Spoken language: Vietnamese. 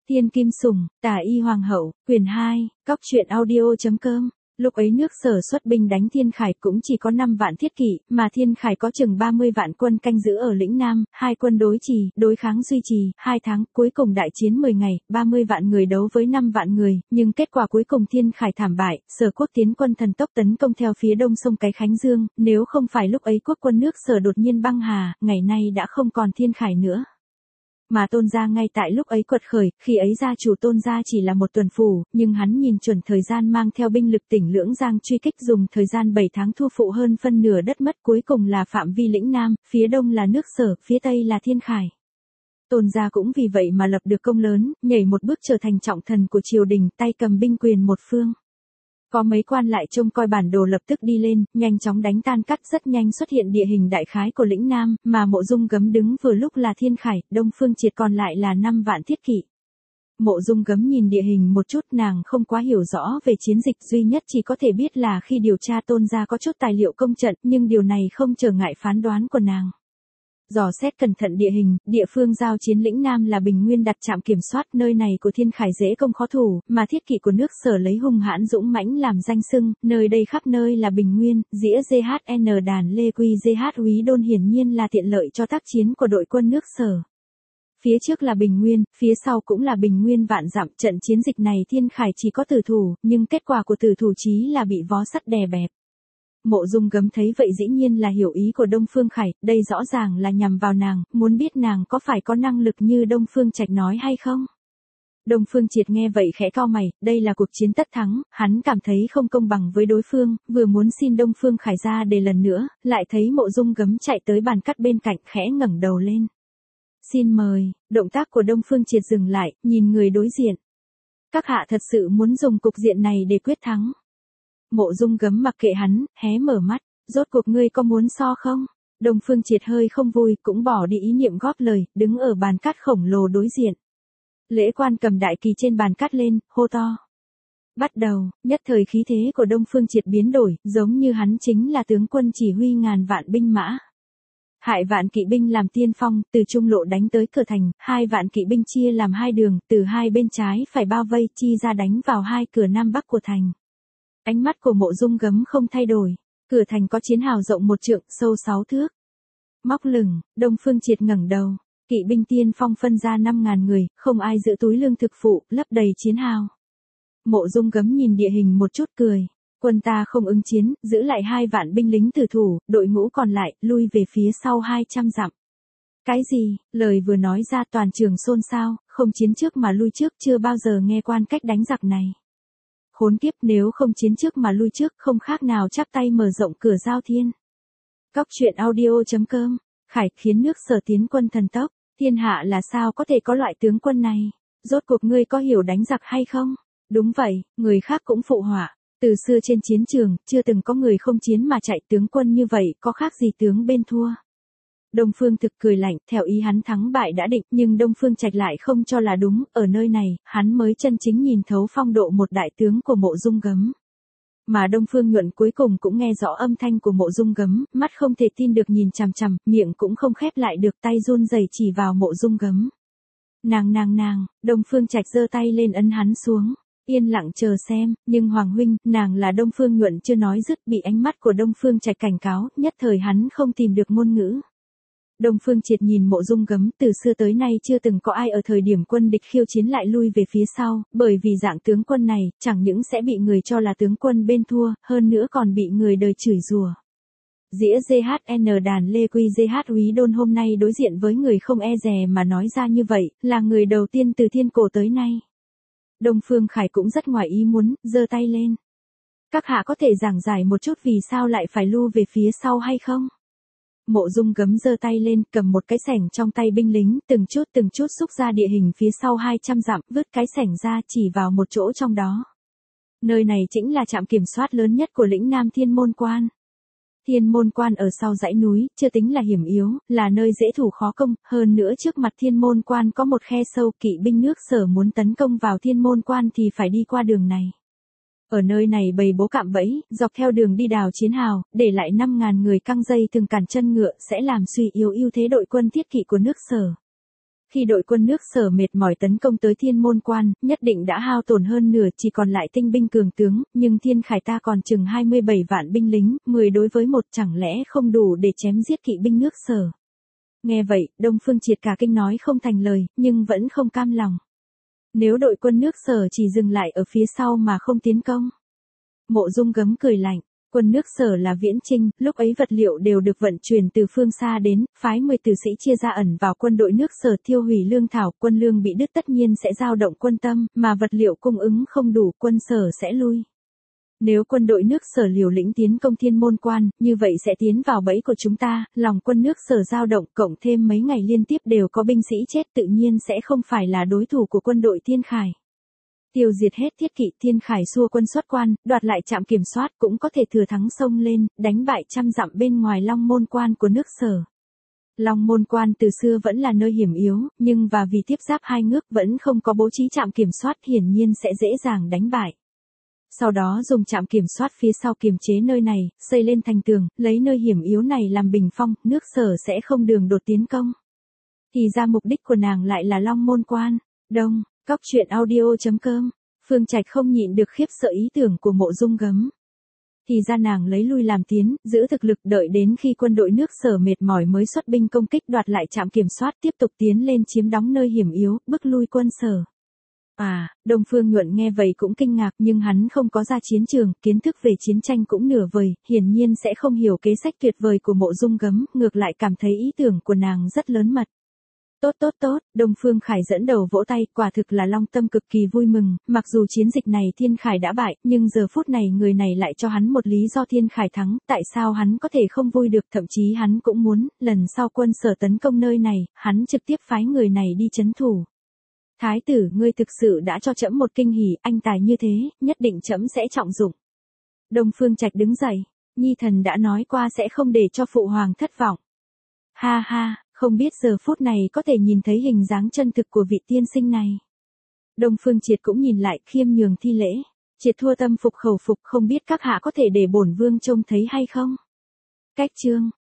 Thiên Kim Sủng, Tả Y Hoàng hậu, quyển 2, Cóc truyện audio.com. Lúc ấy nước Sở xuất binh đánh Thiên Khải cũng chỉ có 5 vạn thiết kỵ, mà Thiên Khải có chừng 30 vạn quân canh giữ ở lĩnh Nam, hai quân đối kháng duy trì 2 tháng, cuối cùng đại chiến 10 ngày, 30 vạn người đấu với 5 vạn người, nhưng kết quả cuối cùng Thiên Khải thảm bại, Sở quốc tiến quân thần tốc tấn công theo phía đông sông Cái Khánh Dương, nếu không phải lúc ấy quốc quân nước Sở đột nhiên băng hà, ngày nay đã không còn Thiên Khải nữa. Mà Tôn gia ngay tại lúc ấy quật khởi, khi ấy gia chủ Tôn gia chỉ là một tuần phủ, nhưng hắn nhìn chuẩn thời gian mang theo binh lực tỉnh Lưỡng Giang truy kích, dùng thời gian 7 tháng thu phụ hơn phân nửa đất mất, cuối cùng là phạm vi lĩnh Nam, phía đông là nước Sở, phía tây là Thiên Khải. Tôn gia cũng vì vậy mà lập được công lớn, nhảy một bước trở thành trọng thần của triều đình, tay cầm binh quyền một phương. Có mấy quan lại trông coi bản đồ lập tức đi lên, nhanh chóng đánh tan cắt, rất nhanh xuất hiện địa hình đại khái của lĩnh Nam, mà Mộ Dung Gấm đứng vừa lúc là Thiên Khải, Đông Phương Triệt còn lại là 5 vạn thiết kỵ. Mộ Dung Gấm nhìn địa hình một chút, nàng không quá hiểu rõ về chiến dịch, duy nhất chỉ có thể biết là khi điều tra Tôn gia có chút tài liệu công trận, nhưng điều này không trở ngại phán đoán của nàng. Dò xét cẩn thận địa hình, địa phương giao chiến lĩnh Nam là Bình Nguyên đặt trạm kiểm soát, nơi này của Thiên Khải dễ công khó thủ, mà thiết kỵ của nước Sở lấy hung hãn dũng mãnh làm danh xưng, nơi đây khắp nơi là Bình Nguyên, dĩa GHN đàn Lê Quy GH Úy Đôn hiển nhiên là tiện lợi cho tác chiến của đội quân nước Sở. Phía trước là Bình Nguyên, phía sau cũng là Bình Nguyên vạn dặm, trận chiến dịch này Thiên Khải chỉ có tử thủ, nhưng kết quả của tử thủ chí là bị vó sắt đè bẹp. Mộ Dung Gấm thấy vậy dĩ nhiên là hiểu ý của Đông Phương Khải, đây rõ ràng là nhằm vào nàng, muốn biết nàng có phải có năng lực như Đông Phương Trạch nói hay không. Đông Phương Triệt nghe vậy khẽ cau mày, đây là cuộc chiến tất thắng, hắn cảm thấy không công bằng với đối phương, vừa muốn xin Đông Phương Khải ra để lần nữa, lại thấy Mộ Dung Gấm chạy tới bàn cắt bên cạnh, khẽ ngẩng đầu lên. Xin mời, động tác của Đông Phương Triệt dừng lại, nhìn người đối diện. Các hạ thật sự muốn dùng cục diện này để quyết thắng. Mộ Dung Gấm mặc kệ hắn, hé mở mắt, rốt cuộc ngươi có muốn so không? Đông Phương Triệt hơi không vui, cũng bỏ đi ý niệm góp lời, đứng ở bàn cắt khổng lồ đối diện. Lễ Quan cầm đại kỳ trên bàn cắt lên, hô to. Bắt đầu, nhất thời khí thế của Đông Phương Triệt biến đổi, giống như hắn chính là tướng quân chỉ huy ngàn vạn binh mã. Hại vạn kỵ binh làm tiên phong, từ trung lộ đánh tới cửa thành, 2 vạn kỵ binh chia làm 2 đường, từ hai bên trái phải bao vây, chi ra đánh vào 2 cửa nam bắc của thành. Ánh mắt của Mộ Dung Gấm không thay đổi, cửa thành có chiến hào rộng 1 trượng, sâu 6 thước. Móc lửng, Đông Phương Triệt ngẩng đầu, kỵ binh tiên phong phân ra 5.000 người, không ai giữ túi lương thực phụ, lấp đầy chiến hào. Mộ Dung Gấm nhìn địa hình một chút cười, quân ta không ứng chiến, giữ lại 2 vạn binh lính tử thủ, đội ngũ còn lại, lui về phía sau 200 dặm. Cái gì, lời vừa nói ra toàn trường xôn xao, không chiến trước mà lui trước, chưa bao giờ nghe quan cách đánh giặc này. Khốn kiếp, nếu không chiến trước mà lui trước, không khác nào chắp tay mở rộng cửa giao thiên. Cóc truyện audio.com, Khải khiến nước Sở tiến quân thần tốc, thiên hạ là sao có thể có loại tướng quân này, rốt cuộc ngươi có hiểu đánh giặc hay không? Đúng vậy, người khác cũng phụ họa, từ xưa trên chiến trường, chưa từng có người không chiến mà chạy, tướng quân như vậy, có khác gì tướng bên thua. Đông Phương Thực cười lạnh, theo ý hắn thắng bại đã định, nhưng Đông Phương Trạch lại không cho là đúng, ở nơi này, hắn mới chân chính nhìn thấu phong độ một đại tướng của Mộ Dung Gấm. Mà Đông Phương Nhuận cuối cùng cũng nghe rõ âm thanh của Mộ Dung Gấm, mắt không thể tin được nhìn chằm chằm, miệng cũng không khép lại được, tay run rẩy chỉ vào Mộ Dung Gấm. Nàng, Đông Phương Trạch giơ tay lên ấn hắn xuống. Yên lặng chờ xem, nhưng Hoàng huynh, nàng là Đông Phương Nhuận chưa nói dứt, bị ánh mắt của Đông Phương Trạch cảnh cáo, nhất thời hắn không tìm được ngôn ngữ. Đông Phương Triệt nhìn Mộ Dung Gấm, từ xưa tới nay chưa từng có ai ở thời điểm quân địch khiêu chiến lại lui về phía sau, bởi vì dạng tướng quân này, chẳng những sẽ bị người cho là tướng quân bên thua, hơn nữa còn bị người đời chửi rủa. Dĩa GHN đàn Lê Quy GH Úy Đôn hôm nay đối diện với người không e dè mà nói ra như vậy, là người đầu tiên từ thiên cổ tới nay. Đông Phương Khải cũng rất ngoài ý muốn, giơ tay lên. Các hạ có thể giảng giải một chút vì sao lại phải lưu về phía sau hay không? Mộ Dung Gấm giơ tay lên, cầm một cái xẻng trong tay binh lính, từng chút xúc ra địa hình phía sau 200 dặm, vứt cái xẻng ra chỉ vào một chỗ trong đó. Nơi này chính là trạm kiểm soát lớn nhất của lĩnh Nam Thiên Môn Quan. Thiên Môn Quan ở sau dãy núi, chưa tính là hiểm yếu, là nơi dễ thủ khó công, hơn nữa trước mặt Thiên Môn Quan có một khe sâu, kỵ binh nước Sở muốn tấn công vào Thiên Môn Quan thì phải đi qua đường này. Ở nơi này bày bố cạm bẫy, dọc theo đường đi đào chiến hào, để lại 5.000 người căng dây thường cản chân ngựa sẽ làm suy yếu ưu thế đội quân thiết kỵ của nước Sở. Khi đội quân nước Sở mệt mỏi tấn công tới Thiên Môn Quan, nhất định đã hao tổn hơn nửa, chỉ còn lại tinh binh cường tướng, nhưng Thiên Khải ta còn chừng 27 vạn binh lính, 10 đối với 1, chẳng lẽ không đủ để chém giết kỵ binh nước Sở. Nghe vậy, Đông Phương Triệt cả kinh nói không thành lời, nhưng vẫn không cam lòng. Nếu đội quân nước Sở chỉ dừng lại ở phía sau mà không tiến công. Mộ Dung Gấm cười lạnh. Quân nước Sở là viễn chinh, lúc ấy vật liệu đều được vận chuyển từ phương xa đến, phái 10 tử sĩ chia ra ẩn vào quân đội nước Sở thiêu hủy lương thảo, quân lương bị đứt tất nhiên sẽ dao động quân tâm, mà vật liệu cung ứng không đủ, quân Sở sẽ lui. Nếu quân đội nước Sở liều lĩnh tiến công Thiên Môn Quan, như vậy sẽ tiến vào bẫy của chúng ta, lòng quân nước Sở dao động, cộng thêm mấy ngày liên tiếp đều có binh sĩ chết, tự nhiên sẽ không phải là đối thủ của quân đội Thiên Khải. Tiêu diệt hết thiết kỵ, Thiên Khải xua quân xuất quan, đoạt lại trạm kiểm soát, cũng có thể thừa thắng xông lên, đánh bại trăm dặm bên ngoài Long Môn Quan của nước Sở. Long Môn Quan từ xưa vẫn là nơi hiểm yếu, nhưng và vì tiếp giáp hai nước vẫn không có bố trí trạm kiểm soát, hiển nhiên sẽ dễ dàng đánh bại. Sau đó dùng trạm kiểm soát phía sau kiềm chế nơi này, xây lên thành tường, lấy nơi hiểm yếu này làm bình phong, nước Sở sẽ không đường đột tiến công. Thì ra mục đích của nàng lại là Long Môn Quan. Đông, Cóc truyện audio.com. Phương Trạch không nhịn được khiếp sợ ý tưởng của Mộ Dung Gấm. Thì ra nàng lấy lui làm tiến, giữ thực lực đợi đến khi quân đội nước Sở mệt mỏi mới xuất binh công kích đoạt lại trạm kiểm soát, tiếp tục tiến lên chiếm đóng nơi hiểm yếu, bức lui quân Sở. Đông Phương Nhuận nghe vậy cũng kinh ngạc, nhưng hắn không có ra chiến trường, kiến thức về chiến tranh cũng nửa vời, hiển nhiên sẽ không hiểu kế sách tuyệt vời của Mộ Dung Gấm, ngược lại cảm thấy ý tưởng của nàng rất lớn mật. Tốt, Đông Phương Khải dẫn đầu vỗ tay, quả thực là Long Tâm cực kỳ vui mừng, mặc dù chiến dịch này Thiên Khải đã bại, nhưng giờ phút này người này lại cho hắn một lý do Thiên Khải thắng, tại sao hắn có thể không vui được, thậm chí hắn cũng muốn, lần sau quân Sở tấn công nơi này, hắn trực tiếp phái người này đi trấn thủ. Thái tử, ngươi thực sự đã cho trẫm một kinh hỉ, anh tài như thế, nhất định trẫm sẽ trọng dụng. Đông Phương Trạch đứng dậy, Nhi thần đã nói qua sẽ không để cho phụ hoàng thất vọng. Ha ha, không biết giờ phút này có thể nhìn thấy hình dáng chân thực của vị tiên sinh này. Đông Phương Triệt cũng nhìn lại, khiêm nhường thi lễ. Triệt thua tâm phục khẩu phục, không biết các hạ có thể để bổn vương trông thấy hay không? Cách chương